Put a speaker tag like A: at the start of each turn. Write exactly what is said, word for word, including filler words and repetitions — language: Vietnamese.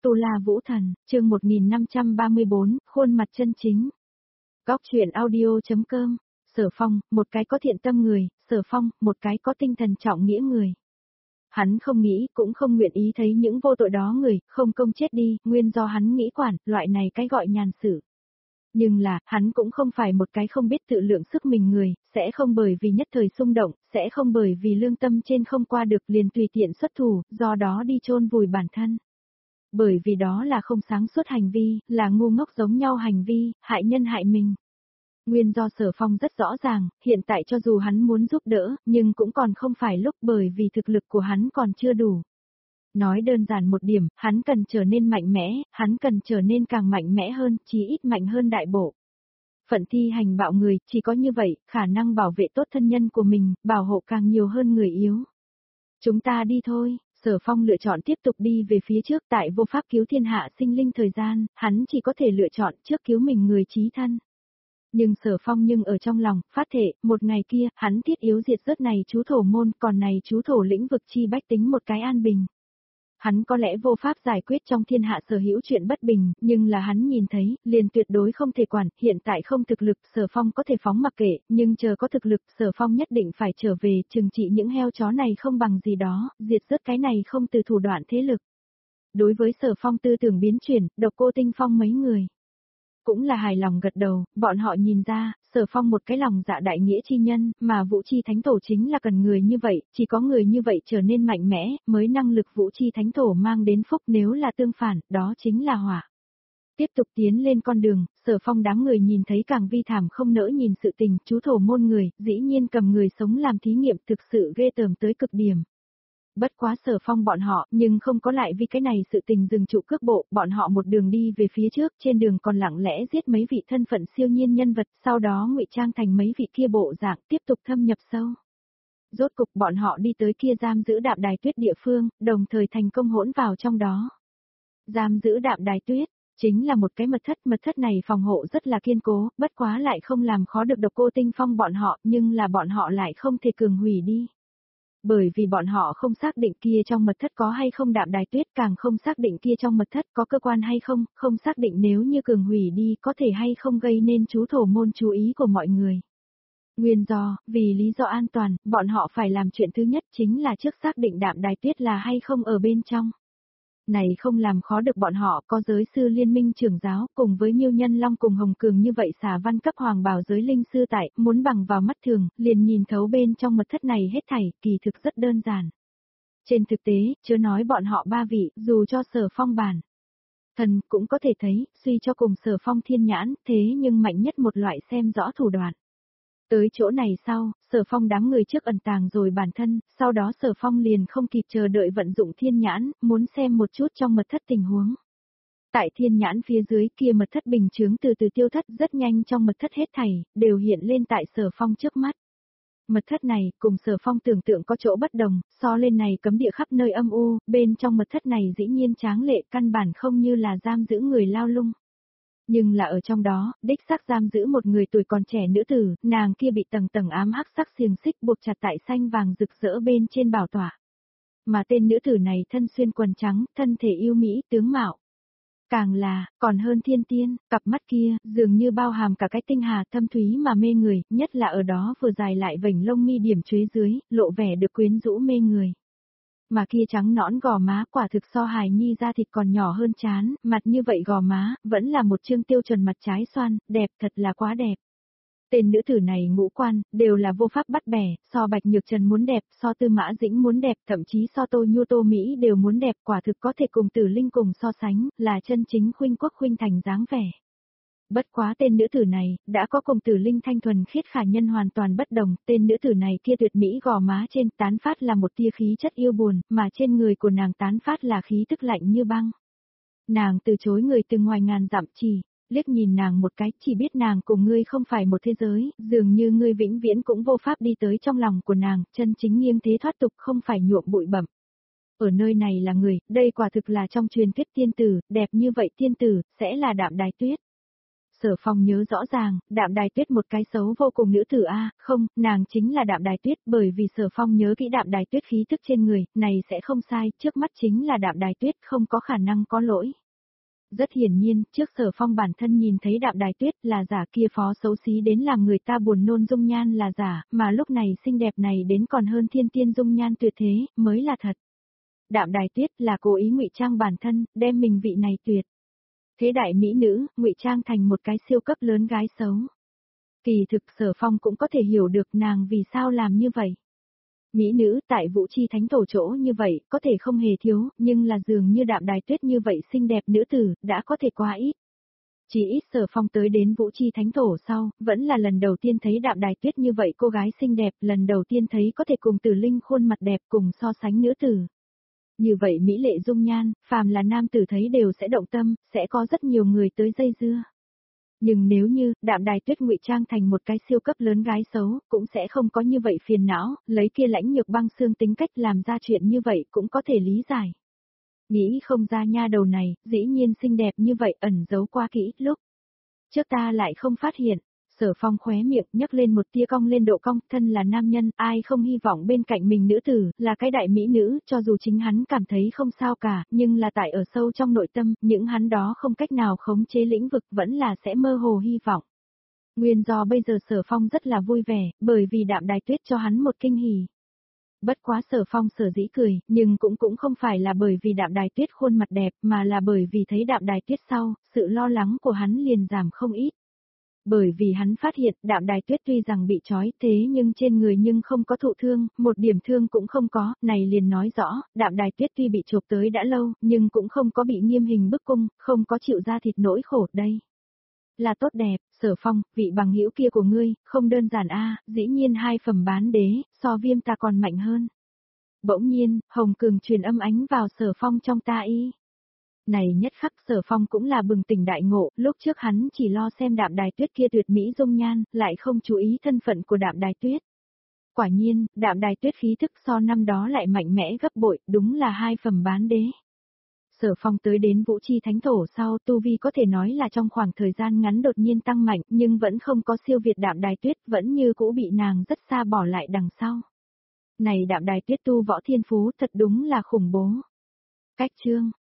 A: Tu La Vũ Thần, chương một nghìn năm trăm ba mươi bốn, khuôn mặt chân chính. Góc truyện audio.com, Sở Phong, một cái có thiện tâm người, Sở Phong, một cái có tinh thần trọng nghĩa người. Hắn không nghĩ, cũng không nguyện ý thấy những vô tội đó người, không công chết đi, nguyên do hắn nghĩ quản, loại này cái gọi nhàn sự. Nhưng là, hắn cũng không phải một cái không biết tự lượng sức mình người, sẽ không bởi vì nhất thời xung động, sẽ không bởi vì lương tâm trên không qua được liền tùy tiện xuất thủ, do đó đi chôn vùi bản thân. Bởi vì đó là không sáng suốt hành vi, là ngu ngốc giống nhau hành vi, hại nhân hại mình. Nguyên do Sở Phong rất rõ ràng, hiện tại cho dù hắn muốn giúp đỡ, nhưng cũng còn không phải lúc bởi vì thực lực của hắn còn chưa đủ. Nói đơn giản một điểm, hắn cần trở nên mạnh mẽ, hắn cần trở nên càng mạnh mẽ hơn, chí ít mạnh hơn đại bộ. Phận thi hành bạo người, chỉ có như vậy, khả năng bảo vệ tốt thân nhân của mình, bảo hộ càng nhiều hơn người yếu. Chúng ta đi thôi. Sở Phong lựa chọn tiếp tục đi về phía trước tại vô pháp cứu thiên hạ sinh linh thời gian, hắn chỉ có thể lựa chọn trước cứu mình người chí thân. Nhưng Sở Phong nhưng ở trong lòng, phát thệ, một ngày kia, hắn thiết yếu diệt rớt này chú thổ môn, còn này chú thổ lĩnh vực chi bách tính một cái an bình. Hắn có lẽ vô pháp giải quyết trong thiên hạ sở hữu chuyện bất bình, nhưng là hắn nhìn thấy, liền tuyệt đối không thể quản, hiện tại không thực lực, Sở Phong có thể phóng mặc kệ, nhưng chờ có thực lực, Sở Phong nhất định phải trở về, trừng trị những heo chó này không bằng gì đó, diệt rớt cái này không từ thủ đoạn thế lực. Đối với Sở Phong tư tưởng biến chuyển, Độc Cô Tinh Phong mấy người cũng là hài lòng gật đầu, bọn họ nhìn ra, Sở Phong một cái lòng dạ đại nghĩa chi nhân, mà Vũ Chi Thánh Tổ chính là cần người như vậy, chỉ có người như vậy trở nên mạnh mẽ, mới năng lực Vũ Chi Thánh Tổ mang đến phúc, nếu là tương phản, đó chính là họa. Tiếp tục tiến lên con đường, Sở Phong đám người nhìn thấy càng vi thảm không nỡ nhìn sự tình, chú thổ môn người, dĩ nhiên cầm người sống làm thí nghiệm thực sự ghê tởm tới cực điểm. Bất quá Sở Phong bọn họ, nhưng không có lại vì cái này sự tình dừng trụ cước bộ, bọn họ một đường đi về phía trước, trên đường còn lặng lẽ giết mấy vị thân phận siêu nhiên nhân vật, sau đó ngụy trang thành mấy vị kia bộ dạng, tiếp tục thâm nhập sâu. Rốt cục bọn họ đi tới kia giam giữ Đạm Đài Tuyết địa phương, đồng thời thành công hỗn vào trong đó. Giam giữ Đạm Đài Tuyết, chính là một cái mật thất, mật thất này phòng hộ rất là kiên cố, bất quá lại không làm khó được Độc Cô Tinh Phong bọn họ, nhưng là bọn họ lại không thể cường hủy đi. Bởi vì bọn họ không xác định kia trong mật thất có hay không Đạm Đài Tuyết, càng không xác định kia trong mật thất có cơ quan hay không, không xác định nếu như cường hủy đi có thể hay không gây nên chú thổ môn chú ý của mọi người. Nguyên do, vì lý do an toàn, bọn họ phải làm chuyện thứ nhất chính là trước xác định Đạm Đài Tuyết là hay không ở bên trong. Này không làm khó được bọn họ, có giới sư liên minh trưởng giáo cùng với Miêu Nhân Long cùng Hồng Cường như vậy xả văn cấp hoàng bảo giới linh sư tại, muốn bằng vào mắt thường, liền nhìn thấu bên trong mật thất này hết thảy, kỳ thực rất đơn giản. Trên thực tế, chưa nói bọn họ ba vị, dù cho Sở Phong bản thần cũng có thể thấy, suy cho cùng Sở Phong thiên nhãn, thế nhưng mạnh nhất một loại xem rõ thủ đoạn. Tới chỗ này sau, Sở Phong đám người trước ẩn tàng rồi bản thân, sau đó Sở Phong liền không kịp chờ đợi vận dụng thiên nhãn, muốn xem một chút trong mật thất tình huống. Tại thiên nhãn phía dưới kia mật thất bình chướng từ từ tiêu thất rất nhanh trong mật thất hết thảy, đều hiện lên tại Sở Phong trước mắt. Mật thất này, cùng Sở Phong tưởng tượng có chỗ bất đồng, so lên này cấm địa khắp nơi âm u, bên trong mật thất này dĩ nhiên tráng lệ căn bản không như là giam giữ người lao lung. Nhưng là ở trong đó, đích xác giam giữ một người tuổi còn trẻ nữ tử, nàng kia bị tầng tầng ám hắc sắc xiềng xích buộc chặt tại xanh vàng rực rỡ bên trên bảo tọa. Mà tên nữ tử này thân xuyên quần trắng, thân thể yêu mỹ, tướng mạo. Càng là, còn hơn thiên tiên, cặp mắt kia, dường như bao hàm cả cái tinh hà thâm thúy mà mê người, nhất là ở đó vừa dài lại vành lông mi điểm chuế dưới, lộ vẻ được quyến rũ mê người. Mà kia trắng nõn gò má quả thực so hài nhi da thịt còn nhỏ hơn trán, mặt như vậy gò má, vẫn là một trương tiêu chuẩn mặt trái xoan, đẹp thật là quá đẹp. Tên nữ tử này ngũ quan, đều là vô pháp bắt bẻ, so Bạch Nhược Trần muốn đẹp, so Tư Mã Dĩnh muốn đẹp, thậm chí so Tô Nhu Tô Mỹ đều muốn đẹp, quả thực có thể cùng Tử Linh cùng so sánh, là chân chính khuynh quốc khuynh thành dáng vẻ. Bất quá tên nữ tử này, đã có cùng Tử Linh thanh thuần khiết khả nhân hoàn toàn bất đồng, tên nữ tử này kia tuyệt mỹ gò má trên tán phát là một tia khí chất yêu buồn, mà trên người của nàng tán phát là khí tức lạnh như băng. Nàng từ chối người từ ngoài ngàn dặm chỉ, liếc nhìn nàng một cái, chỉ biết nàng cùng ngươi không phải một thế giới, dường như ngươi vĩnh viễn cũng vô pháp đi tới trong lòng của nàng, chân chính nghiêng thế thoát tục không phải nhuộm bụi bẩm. Ở nơi này là người, đây quả thực là trong truyền thuyết tiên tử, đẹp như vậy tiên tử, sẽ là Đạm Đài Tuyết. Sở Phong nhớ rõ ràng, Đạm Đài Tuyết một cái xấu vô cùng nữ tử a, không, nàng chính là Đạm Đài Tuyết, bởi vì Sở Phong nhớ kỹ Đạm Đài Tuyết khí tức trên người, này sẽ không sai, trước mắt chính là Đạm Đài Tuyết, không có khả năng có lỗi. Rất hiển nhiên, trước Sở Phong bản thân nhìn thấy Đạm Đài Tuyết là giả, kia phó xấu xí đến làm người ta buồn nôn dung nhan là giả, mà lúc này xinh đẹp này đến còn hơn thiên tiên dung nhan tuyệt thế, mới là thật. Đạm Đài Tuyết là cố ý ngụy trang bản thân, đem mình vị này tuyệt thế đại mỹ nữ, ngụy trang thành một cái siêu cấp lớn gái xấu. Kỳ thực Sở Phong cũng có thể hiểu được nàng vì sao làm như vậy. Mỹ nữ tại Vũ Chi Thánh Tổ chỗ như vậy, có thể không hề thiếu, nhưng là dường như Đạm Đài Tuyết như vậy xinh đẹp nữ tử, đã có thể quá ít. Chỉ ít Sở Phong tới đến Vũ Chi Thánh Tổ sau, vẫn là lần đầu tiên thấy Đạm Đài Tuyết như vậy cô gái xinh đẹp, lần đầu tiên thấy có thể cùng Tử Linh khuôn mặt đẹp cùng so sánh nữ tử. Như vậy mỹ lệ dung nhan, phàm là nam tử thấy đều sẽ động tâm, sẽ có rất nhiều người tới dây dưa. Nhưng nếu như, Đạm Đài Tuyết ngụy trang thành một cái siêu cấp lớn gái xấu, cũng sẽ không có như vậy phiền não, lấy kia lãnh nhược băng xương tính cách làm ra chuyện như vậy cũng có thể lý giải. Nghĩ không ra nha đầu này, dĩ nhiên xinh đẹp như vậy ẩn giấu qua kỹ lúc. Trước ta lại không phát hiện. Sở Phong khóe miệng nhấc lên một tia cong lên độ cong, thân là nam nhân, ai không hy vọng bên cạnh mình nữ tử, là cái đại mỹ nữ, cho dù chính hắn cảm thấy không sao cả, nhưng là tại ở sâu trong nội tâm, những hắn đó không cách nào khống chế lĩnh vực vẫn là sẽ mơ hồ hy vọng. Nguyên do bây giờ Sở Phong rất là vui vẻ, bởi vì Đạm Đài Tuyết cho hắn một kinh hỉ. Bất quá Sở Phong sở dĩ cười, nhưng cũng cũng không phải là bởi vì Đạm Đài Tuyết khuôn mặt đẹp, mà là bởi vì thấy Đạm Đài Tuyết sau, sự lo lắng của hắn liền giảm không ít. Bởi vì hắn phát hiện Đạm Đài Tuyết tuy rằng bị trói thế nhưng trên người nhưng không có thụ thương, một điểm thương cũng không có, này liền nói rõ, Đạm Đài Tuyết tuy bị chộp tới đã lâu, nhưng cũng không có bị nghiêm hình bức cung, không có chịu ra thịt nỗi khổ đây. Là tốt đẹp, Sở Phong, vị bằng hữu kia của ngươi, không đơn giản a, dĩ nhiên hai phẩm bán đế, so viêm ta còn mạnh hơn. Bỗng nhiên, Hồng Cường truyền âm ánh vào Sở Phong trong ta y. Này nhất khắc Sở Phong cũng là bừng tỉnh đại ngộ, lúc trước hắn chỉ lo xem Đạm Đài Tuyết kia tuyệt mỹ dung nhan, lại không chú ý thân phận của Đạm Đài Tuyết. Quả nhiên, Đạm Đài Tuyết khí thức so năm đó lại mạnh mẽ gấp bội, đúng là hai phẩm bán đế. Sở Phong tới đến Vũ Chi Thánh Thổ sau tu vi có thể nói là trong khoảng thời gian ngắn đột nhiên tăng mạnh, nhưng vẫn không có siêu việt Đạm Đài Tuyết, vẫn như cũ bị nàng rất xa bỏ lại đằng sau. Này Đạm Đài Tuyết tu võ thiên phú thật đúng là khủng bố. Cách chương